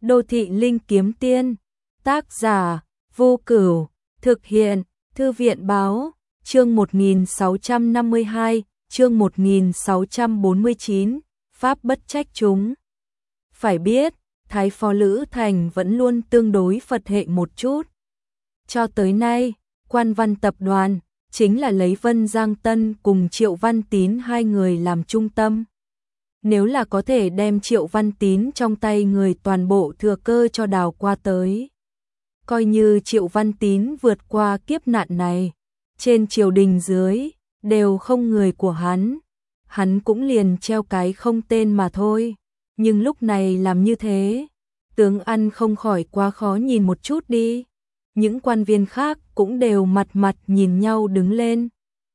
Đô thị linh kiếm tiên, tác giả, Vô Cửu, thực hiện, Thư viện báo, chương 1652, chương 1649, Pháp bất trách chúng. Phải biết, Thái Phó Lữ Thành vẫn luôn tương đối Phật hệ một chút. Cho tới nay, Quan Văn tập đoàn chính là lấy Vân Giang Tân cùng Triệu Văn Tín hai người làm trung tâm. Nếu là có thể đem Triệu Văn Tín trong tay người toàn bộ thừa cơ cho đào qua tới. Coi như Triệu Văn Tín vượt qua kiếp nạn này, trên triều đình dưới, đều không người của hắn cũng liền treo cái không tên mà thôi. Nhưng lúc này làm như thế, tướng ăn không khỏi quá khó nhìn một chút đi. Những quan viên khác cũng đều mặt nhìn nhau đứng lên.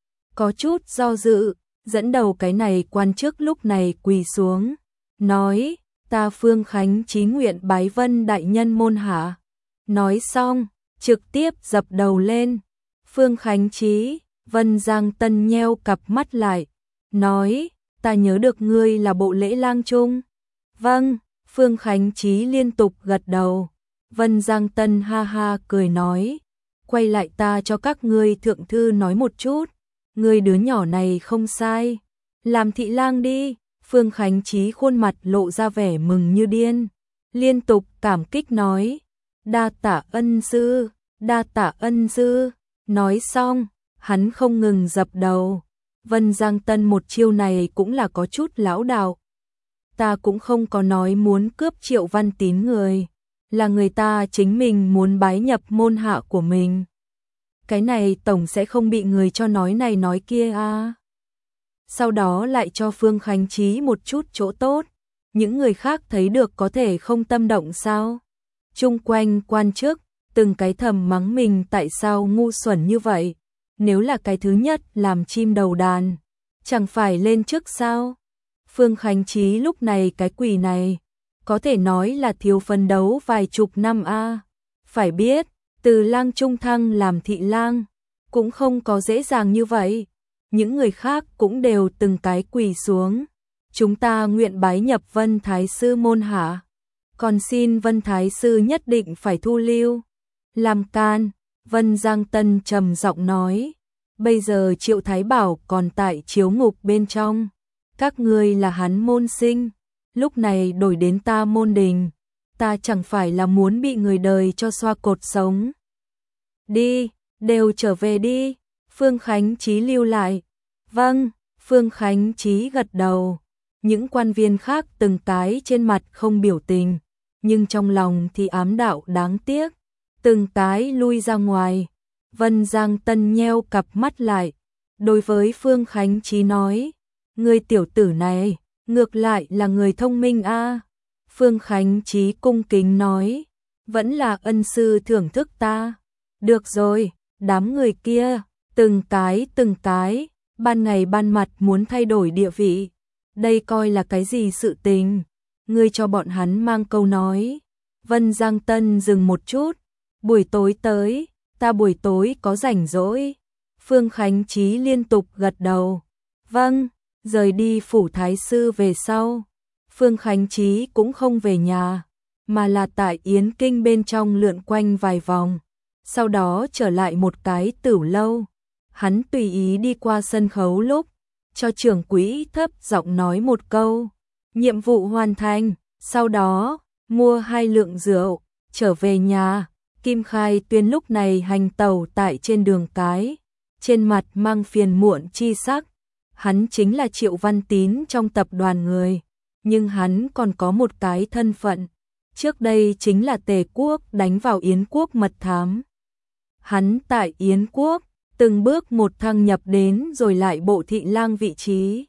Có chút do dự, dẫn đầu cái này quan chức lúc này quỳ xuống, nói, ta Phương Khánh chí nguyện bái Vân đại nhân môn hạ. Nói xong, trực tiếp dập đầu lên. Phương Khánh chí, Vân Giang Tân nheo cặp mắt lại, nói, ta nhớ được ngươi là bộ lễ lang trung. Vâng, Phương Khánh chí liên tục gật đầu. Vân Giang Tân ha ha cười nói, quay lại ta cho các ngươi thượng thư nói một chút, ngươi đứa nhỏ này không sai, làm thị lang đi. Phương Khánh chí khuôn mặt lộ ra vẻ mừng như điên, liên tục cảm kích nói, đa tạ ân sư, đa tạ ân sư. Nói xong, hắn không ngừng dập đầu. Vân Giang Tân một chiêu này cũng là có chút lão đạo. Ta cũng không có nói muốn cướp Triệu Văn Tín người, là người ta chính mình muốn bái nhập môn hạ của mình. Cái này tổng sẽ không bị người cho nói này nói kia à. Sau đó lại cho Phương Khánh chí một chút chỗ tốt, những người khác thấy được có thể không tâm động sao? Chung quanh quan chức, từng cái thầm mắng mình tại sao ngu xuẩn như vậy, nếu là cái thứ nhất làm chim đầu đàn, chẳng phải lên trước sao? Phương Khánh chí lúc này cái quỷ này, có thể nói là thiếu phấn đấu vài chục năm a. Phải biết, từ lang trung thăng làm thị lang, cũng không có dễ dàng như vậy. Những người khác cũng đều từng cái quỳ xuống. Chúng ta nguyện bái nhập Vân Thái Sư môn hạ. Còn xin Vân Thái Sư nhất định phải thu lưu. Làm can, Vân Giang Tân trầm giọng nói. Bây giờ Triệu Thái Bảo còn tại chiếu ngục bên trong. Các ngươi là hắn môn sinh. Lúc này đổi đến ta môn đình. Ta chẳng phải là muốn bị người đời cho xoa cột sống. Đi, đều trở về đi. Phương Khánh chí lưu lại. Vâng, Phương Khánh chí gật đầu. Những quan viên khác từng cái trên mặt không biểu tình, nhưng trong lòng thì ám đạo đáng tiếc. Từng cái lui ra ngoài. Vân Giang Tân nheo cặp mắt lại, đối với Phương Khánh chí nói, người tiểu tử này, ngược lại là người thông minh a. Phương Khánh chí cung kính nói, vẫn là ân sư thưởng thức ta. Được rồi, đám người kia, từng cái, ban ngày ban mặt muốn thay đổi địa vị. Đây coi là cái gì sự tình? Ngươi cho bọn hắn mang câu nói. Vân Giang Tân dừng một chút, buổi tối tới, ta buổi tối có rảnh rỗi. Phương Khánh chí liên tục gật đầu. Vâng, rời đi phủ Thái Sư về sau. Phương Khánh chí cũng không về nhà, mà là tại Yến Kinh bên trong lượn quanh vài vòng. Sau đó trở lại một cái tửu lâu. Hắn tùy ý đi qua sân khấu lúc, cho trưởng quỹ thấp giọng nói một câu. Nhiệm vụ hoàn thành, sau đó, mua 2 lượng rượu, trở về nhà. Kim Khai Tuyên lúc này hành tẩu tại trên đường cái, trên mặt mang phiền muộn chi sắc. Hắn chính là Triệu Văn Tín trong tập đoàn người, nhưng hắn còn có một cái thân phận. Trước đây chính là Tề quốc đánh vào Yến quốc mật thám. Hắn tại Yến quốc, từng bước một thăng nhập đến rồi lại bộ thị lang vị trí.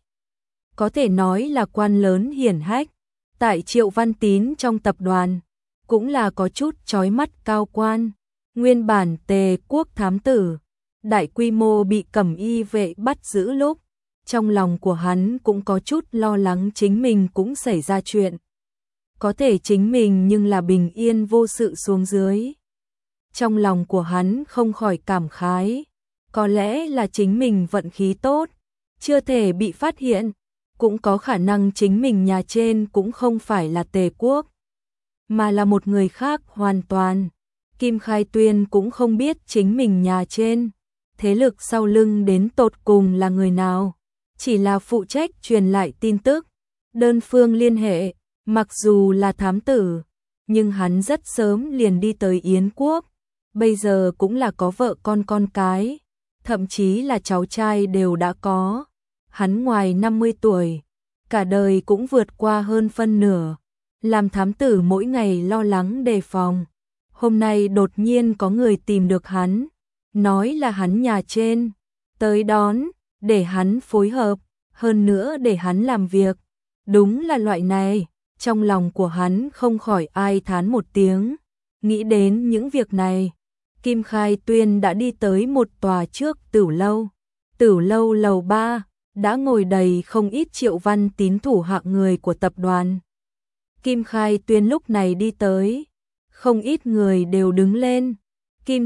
Có thể nói là quan lớn hiển hách, tại Triệu Văn Tín trong tập đoàn, cũng là có chút chói mắt cao quan. Nguyên bản Tề quốc thám tử, đại quy mô bị cẩm y vệ bắt giữ lúc, trong lòng của hắn cũng có chút lo lắng chính mình cũng xảy ra chuyện. Có thể chính mình nhưng là bình yên vô sự xuống dưới. Trong lòng của hắn không khỏi cảm khái, có lẽ là chính mình vận khí tốt, chưa thể bị phát hiện, cũng có khả năng chính mình nhà trên cũng không phải là Tề quốc. mà là một người khác hoàn toàn. Kim Khai Tuyên cũng không biết chính mình nhà trên, thế lực sau lưng đến tột cùng là người nào, chỉ là phụ trách truyền lại tin tức, đơn phương liên hệ, mặc dù là thám tử, nhưng hắn rất sớm liền đi tới Yến quốc, bây giờ cũng là có vợ con cái, thậm chí là cháu trai đều đã có. Hắn ngoài 50 tuổi, cả đời cũng vượt qua hơn phân nửa, làm thám tử mỗi ngày lo lắng đề phòng. Hôm nay đột nhiên có người tìm được hắn, nói là hắn nhà trên, tới đón, để hắn phối hợp, hơn nữa để hắn làm việc. Đúng là loại này, trong lòng của hắn không khỏi ai thán một tiếng. Nghĩ đến những việc này, Kim Khai Tuyên đã đi tới một tòa trước Tửu lâu. Tửu lâu lầu 3, đã ngồi đầy không ít Triệu Văn Tín thủ hạng người của tập đoàn. Kim Khai Tuyên lúc này đi tới, không ít người đều đứng lên. Kim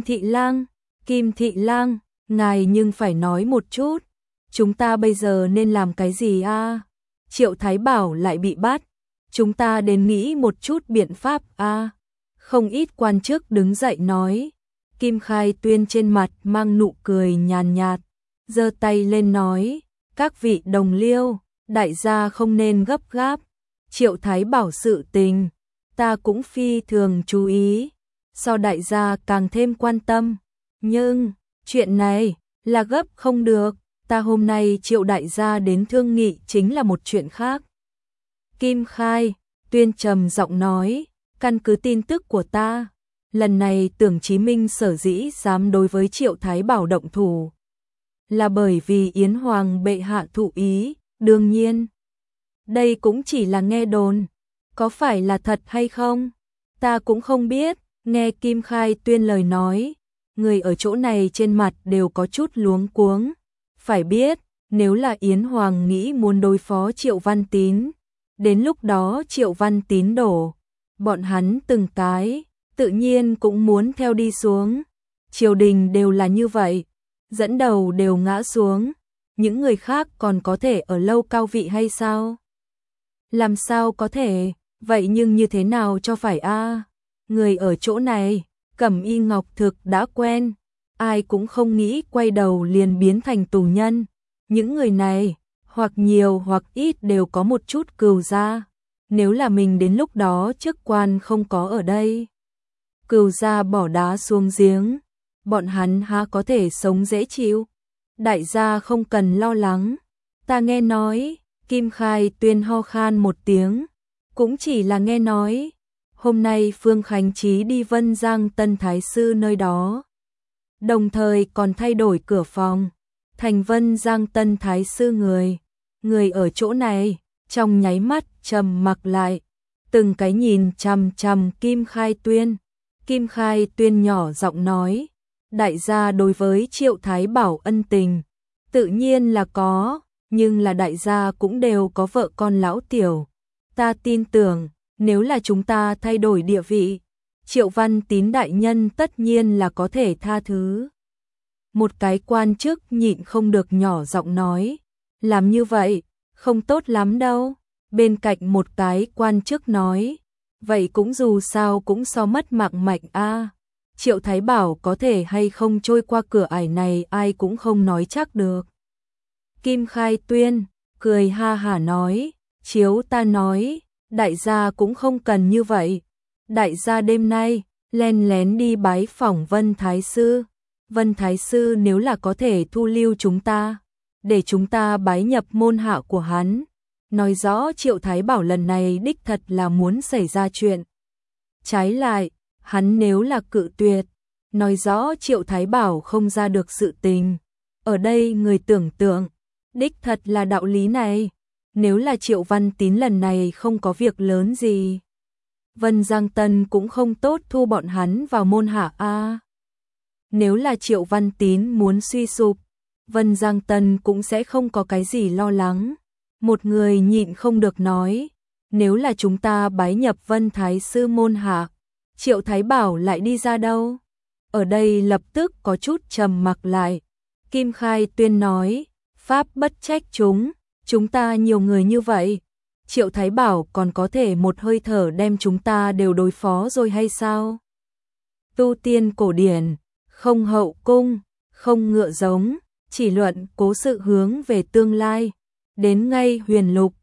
Thị Lang, ngài nhưng phải nói một chút, chúng ta bây giờ nên làm cái gì a? Triệu Thái Bảo lại bị bắt, chúng ta đến nghĩ một chút biện pháp a. Không ít quan chức đứng dậy nói. Kim Khai Tuyên trên mặt mang nụ cười nhàn nhạt, giơ tay lên nói, các vị đồng liêu, đại gia không nên gấp gáp. Triệu Thái Bảo sự tình, ta cũng phi thường chú ý, so đại gia càng thêm quan tâm, nhưng chuyện này là gấp không được, ta hôm nay triệu đại gia đến thương nghị chính là một chuyện khác. Kim Khai Tuyên trầm giọng nói, căn cứ tin tức của ta, lần này Tưởng Chí Minh sở dĩ dám đối với Triệu Thái Bảo động thủ, là bởi vì Yến Hoàng bệ hạ thụ ý, đương nhiên. Đây cũng chỉ là nghe đồn, có phải là thật hay không? Ta cũng không biết, nghe Kim Khai Tuyên lời nói, người ở chỗ này trên mặt đều có chút luống cuống. Phải biết, nếu là Yến Hoàng nghĩ muốn đối phó Triệu Văn Tín, đến lúc đó Triệu Văn Tín đổ, bọn hắn từng cái, tự nhiên cũng muốn theo đi xuống. Triều đình đều là như vậy, dẫn đầu đều ngã xuống, những người khác còn có thể ở lâu cao vị hay sao? Làm sao có thể, vậy nhưng như thế nào cho phải a? Người ở chỗ này, Cẩm Y Ngọc Thực đã quen, ai cũng không nghĩ quay đầu liền biến thành tù nhân. Những người này, hoặc nhiều hoặc ít đều có một chút cừu gia. Nếu là mình đến lúc đó chức quan không có ở đây, cừu gia bỏ đá xuống giếng, bọn hắn há có thể sống dễ chịu. Đại gia không cần lo lắng, ta nghe nói. Kim Khai Tuyên ho khan một tiếng, cũng chỉ là nghe nói. Hôm nay Phương Khánh Chí đi Vân Giang Tân Thái Sư nơi đó, đồng thời còn thay đổi cửa phòng, thành Vân Giang Tân Thái Sư người ở chỗ này, trong nháy mắt trầm mặc lại, từng cái nhìn chằm chằm Kim Khai Tuyên. Kim Khai Tuyên nhỏ giọng nói, đại gia đối với Triệu Thái Bảo ân tình, tự nhiên là có, nhưng là đại gia cũng đều có vợ con lão tiểu. Ta tin tưởng, nếu là chúng ta thay đổi địa vị, Triệu Văn Tín đại nhân tất nhiên là có thể tha thứ. Một cái quan chức nhịn không được nhỏ giọng nói, làm như vậy, không tốt lắm đâu. Bên cạnh một cái quan chức nói, vậy cũng dù sao cũng so mất mạng mạnh a. Triệu Thái Bảo có thể hay không trôi qua cửa ải này ai cũng không nói chắc được. Kim Khai Tuyên cười ha hả nói, chiếu ta nói, đại gia cũng không cần như vậy. Đại gia đêm nay len lén đi bái phỏng Vân Thái Sư. Vân Thái Sư nếu là có thể thu lưu chúng ta, để chúng ta bái nhập môn hạ của hắn, nói rõ Triệu Thái Bảo lần này đích thật là muốn xảy ra chuyện. Trái lại, hắn nếu là cự tuyệt, nói rõ Triệu Thái Bảo không ra được sự tình. Ở đây người tưởng tượng, đích thật là đạo lý này. Nếu là Triệu Văn Tín lần này không có việc lớn gì, Vân Giang Tân cũng không tốt thu bọn hắn vào môn hạ a. Nếu là Triệu Văn Tín muốn suy sụp, Vân Giang Tân cũng sẽ không có cái gì lo lắng. Một người nhịn không được nói, nếu là chúng ta bái nhập Vân Thái Sư môn hạ, Triệu Thái Bảo lại đi ra đâu? Ở đây lập tức có chút trầm mặc lại. Kim Khai Tuyên nói, pháp bất trách chúng ta nhiều người như vậy, Triệu Thái Bảo còn có thể một hơi thở đem chúng ta đều đối phó rồi hay sao? Tu tiên cổ điển, không hậu cung, không ngựa giống, chỉ luận cố sự hướng về tương lai. Đến ngay huyền lục,